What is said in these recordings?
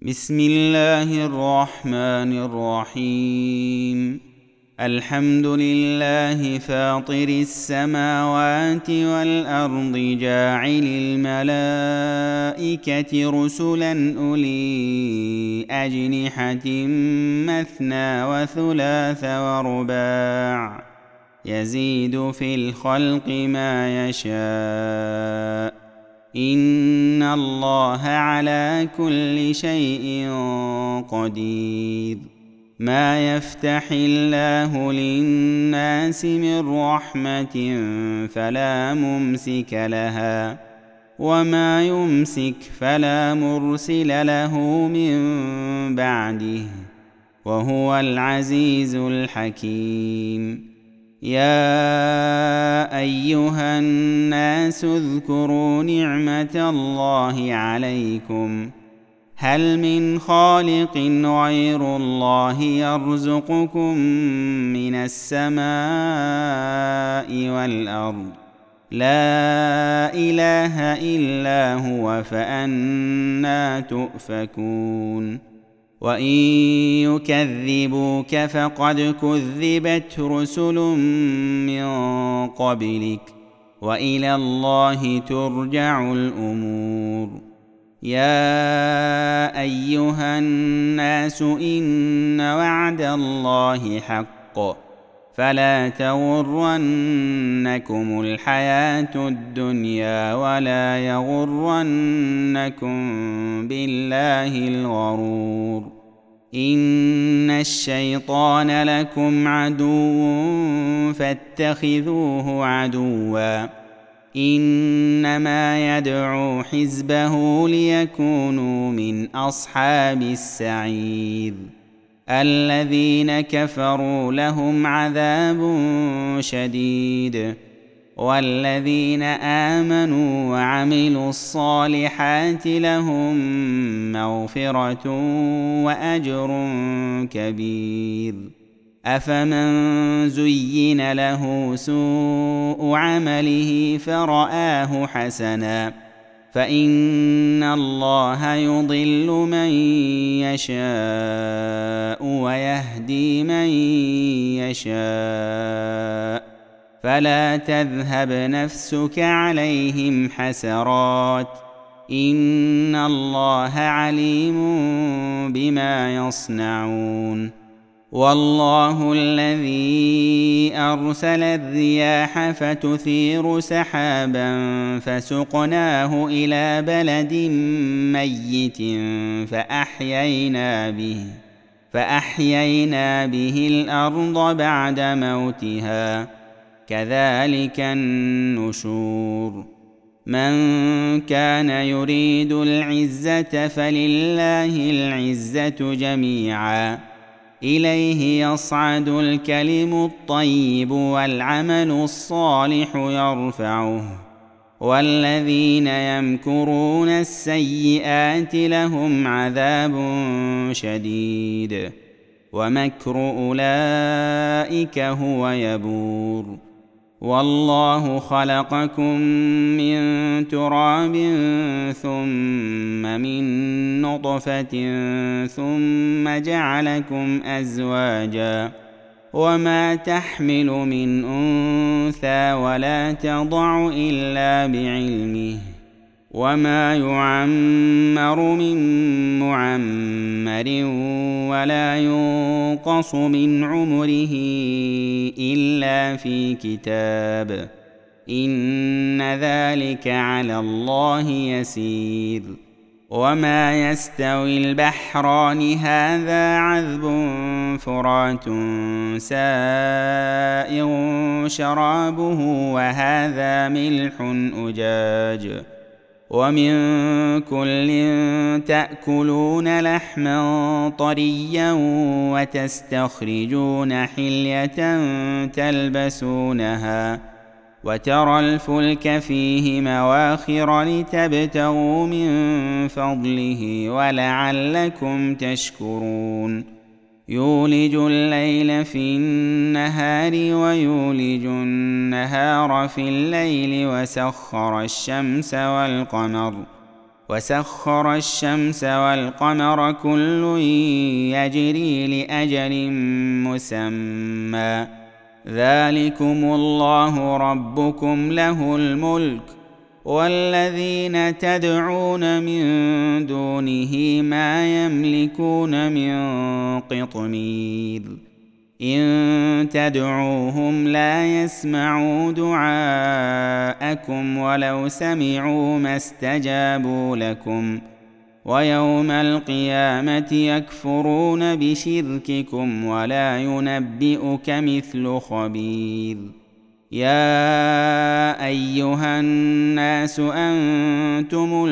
بسم الله الرحمن الرحيم. الحمد لله فاطر السماوات والأرض جاعل الملائكة رسلا أولي أجنحة مثنى وثلاث ورباع يزيد في الخلق ما يشاء إن الله على كل شيء قدير. ما يفتح الله للناس من رحمة فلا ممسك لها وما يمسك فلا مرسل له من بعده وهو العزيز الحكيم. يا أيها الناس اذكروا نعمة الله عليكم هل من خالق غير الله يرزقكم من السماء والأرض لا إله إلا هو فأنى تؤفكون. وإن يكذبوك فقد كذبت رسل من قبلك وإلى الله ترجع الأمور. يا أيها الناس إن وعد الله حق فلا تغرنكم الحياة الدنيا ولا يغرنكم بالله الغرور. إن الشيطان لكم عدو فاتخذوه عدوا إنما يدعو حزبه ليكونوا من أصحاب السعير. الذين كفروا لهم عذاب شديد والذين آمنوا وعملوا الصالحات لهم مغفرة وأجر كبير. أفمن زين له سوء عمله فرآه حسنا فإن الله يضل من يشاء ويهدي من يشاء فلا تذهب نفسك عليهم حسرات إن الله عليم بما يصنعون. والله الذي أرسل الرياح فتثير سحابا فسقناه إلى بلد ميت فأحيينا به الأرض بعد موتها كذلك النشور. من كان يريد العزة فلله العزة جميعا إليه يصعد الكلم الطيب والعمل الصالح يرفعه والذين يمكرون السيئات لهم عذاب شديد ومكر أولئك هو يبور. والله خلقكم من تراب ثم من نطفة ثم جعلكم أزواجا وما تحمل من أنثى ولا تضع إلا بعلمه وما يعمر من معمر ولا ينقص من عمره إلا في كتاب إن ذلك على الله يسير. وما يستوي البحران هذا عذب فرات سائغ شرابه وهذا ملح أجاج ومن كل تأكلون لحما طريا وتستخرجون حلية تلبسونها وترى الفلك فيه مواخر لتبتغوا من فضله ولعلكم تشكرون. يولج الليل في النهار ويولج النهار في الليل وسخر الشمس والقمر وسخر الشمس والقمر كل يجري لأجل مسمى ذلكم الله ربكم له الملك والذين تدعون من دونه ما يملكون من قطمير إن تدعوهم لا يسمعوا دعاءكم ولو سمعوا ما استجابوا لكم ويوم القيامة يكفرون بشرككم ولا ينبئك مثل خبير يا أيها الناس أنتم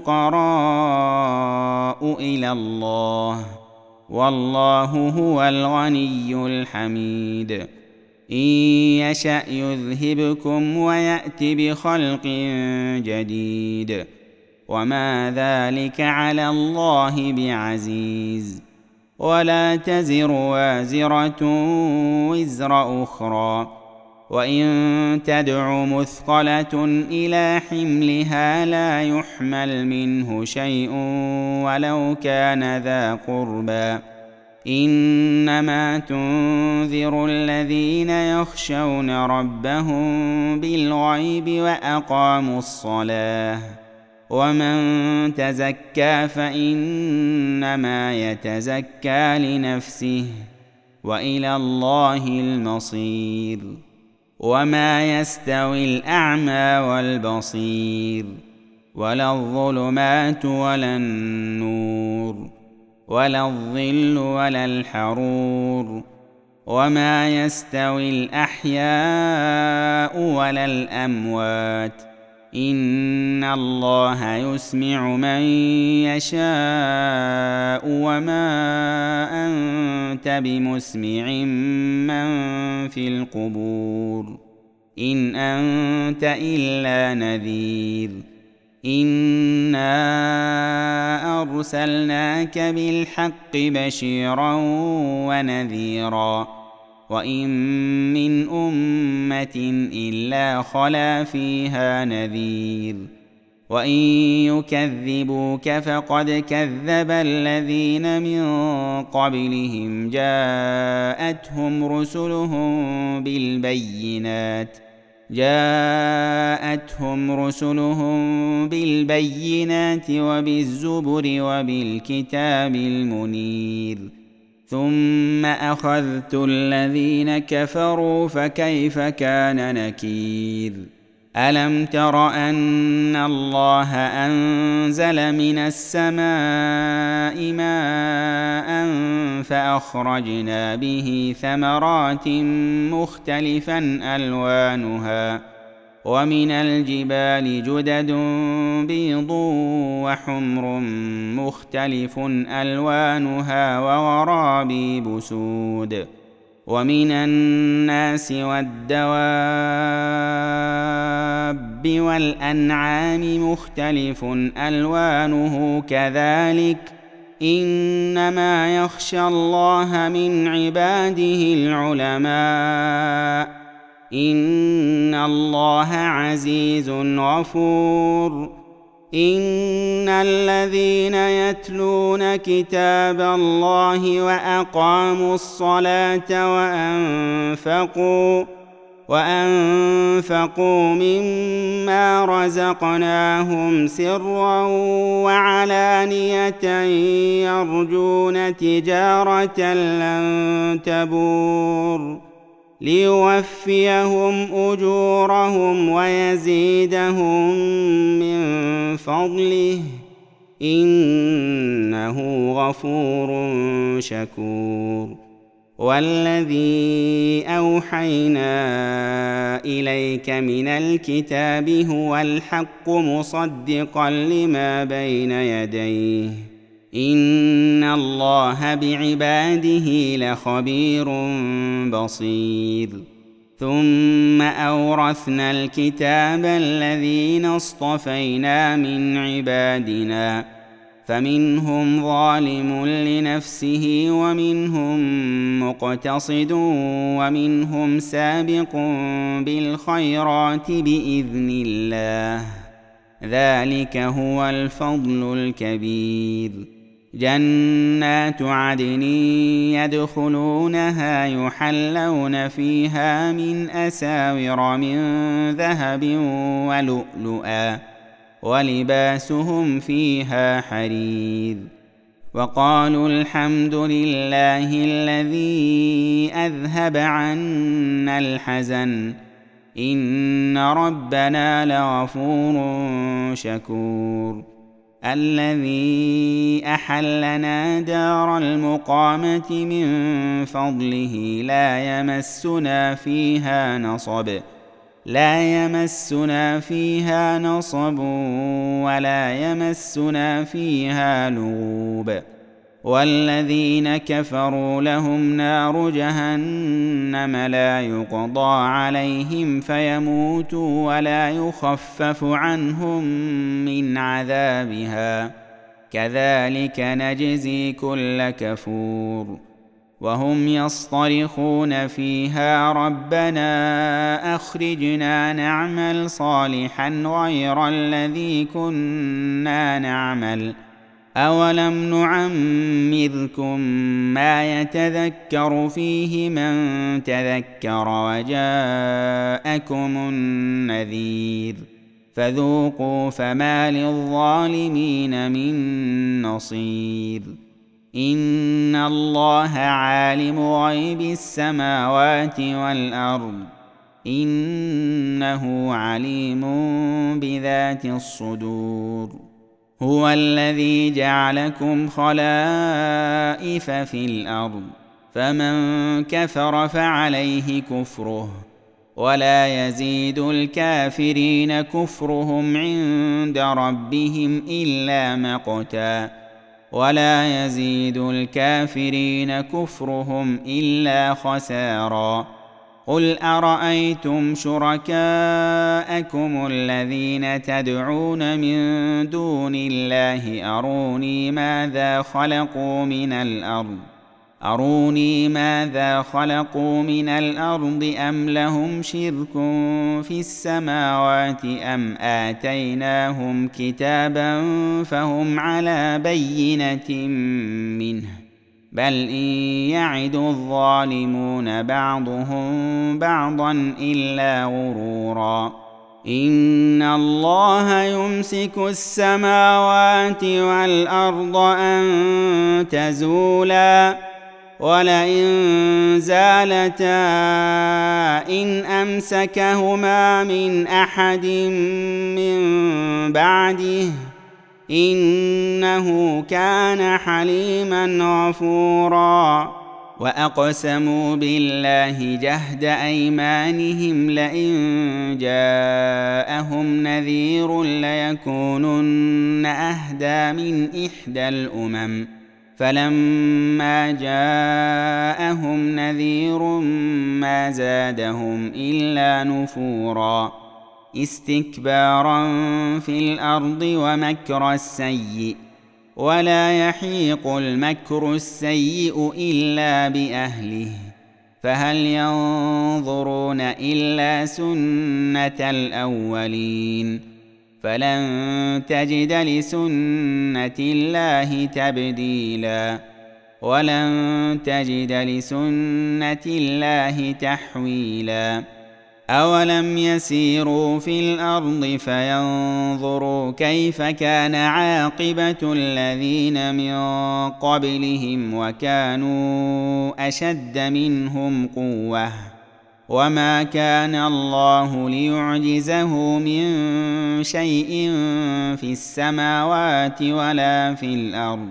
الفقراء إلى الله والله هو الغني الحميد إن يشأ يذهبكم ويأت بخلق جديد وما ذلك على الله بعزيز ولا تزر وازرة وزر أخرى وإن تدع مثقلة إلى حملها لا يحمل منه شيء ولو كان ذا قربى إنما تنذر الذين يخشون ربهم بالغيب وأقاموا الصلاة ومن تزكى فإنما يتزكى لنفسه وإلى الله المصير وما يستوي الأعمى والبصير ولا الظلمات ولا النور ولا الظل ولا الحرور وما يستوي الأحياء ولا الأموات إن الله يسمع من يشاء وما أنت بمسمع من في القبور إن أنت إلا نذير إنا أرسلناك بالحق بشيرا ونذيرا وإن من أمة إلا خلا فيها نذير وإن يكذبوك فقد كذب الذين من قبلهم جاءتهم رسلهم بالبينات وبالزبر وبالكتاب المنير ثم أخذت الذين كفروا فكيف كان نكير ألم تر أن الله أنزل من السماء ماء فأخرجنا به ثمرات مختلفا ألوانها ومن الجبال جدد بيض وحمر مختلف ألوانها وغرابيب سود ومن الناس والدواب والأنعام مختلف ألوانه كذلك إنما يخشى الله من عباده العلماء إن الله عزيز غفور إن الذين يتلون كتاب الله وأقاموا الصلاة وأنفقوا مما رزقناهم سرا وعلانية يرجون تجارة لن تبور ليوفيهم أجورهم ويزيدهم من فضله إنه غفور شكور والذي أوحينا إليك من الكتاب هو الحق مصدقا لما بين يديه إن الله بعباده لخبير بصير ثم أورثنا الكتاب الذين اصطفينا من عبادنا فمنهم ظالم لنفسه ومنهم مقتصد ومنهم سابق بالخيرات بإذن الله ذلك هو الفضل الكبير. جنات عدن يدخلونها يحلون فيها من أساور من ذهب ولؤلؤا ولباسهم فيها حرير. وقالوا الحمد لله الذي أذهب عنا الحزن إن ربنا لغفور شكور. الذي أحلنا دار المقامة من فضله لا يمسنا فيها نصب ولا يمسنا فيها لغوب. والذين كفروا لهم نار جهنم لا يقضى عليهم فيموتوا ولا يخفف عنهم من عذابها كذلك نجزي كل كفور. وهم يصطرخون فيها ربنا أخرجنا نعمل صالحا غير الذي كنا نعمل أولم نعمركم ما يتذكر فيه من تذكر وجاءكم النذير فذوقوا فما للظالمين من نصير. إن الله عالم غيب السماوات والأرض إنه عليم بذات الصدور. هو الذي جعلكم خلائف في الأرض فمن كفر فعليه كفره ولا يزيد الكافرين كفرهم عند ربهم إلا مقتا ولا يزيد الكافرين كفرهم إلا خسارا. قل أرأيتم شركاءكم الذين تدعون من دون الله أروني ماذا خلقوا من الأرض أم لهم شرك في السماوات أم آتيناهم كتابا فهم على بينة منه بل إن يعد الظالمون بعضهم بعضا إلا غرورا. إن الله يمسك السماوات والأرض أن تزولا ولئن زالتا إن أمسكهما من أحد من بعده إنه كان حليما غفورا. وأقسموا بالله جهد أيمانهم لئن جاءهم نذير ليكونن أهدى من إحدى الأمم فلما جاءهم نذير ما زادهم إلا نفورا استكبارا في الأرض ومكر السيء ولا يحيق المكر السيء إلا بأهله فهل ينظرون إلا سنة الأولين فلن تجد لسنة الله تبديلا ولن تجد لسنة الله تحويلا. أولم يسيروا في الأرض فينظروا كيف كان عاقبة الذين من قبلهم وكانوا أشد منهم قوة وما كان الله ليعجزه من شيء في السماوات ولا في الأرض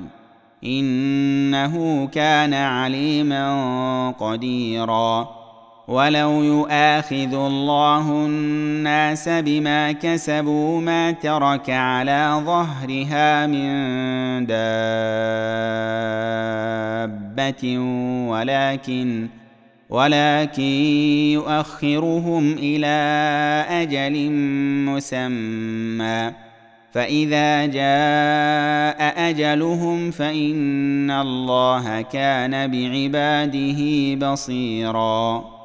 إنه كان عليما قديرا. ولو يؤاخذ الله الناس بما كسبوا ما ترك على ظهرها من دابة ولكن يؤخرهم إلى أجل مسمى فإذا جاء أجلهم فإن الله كان بعباده بصيراً.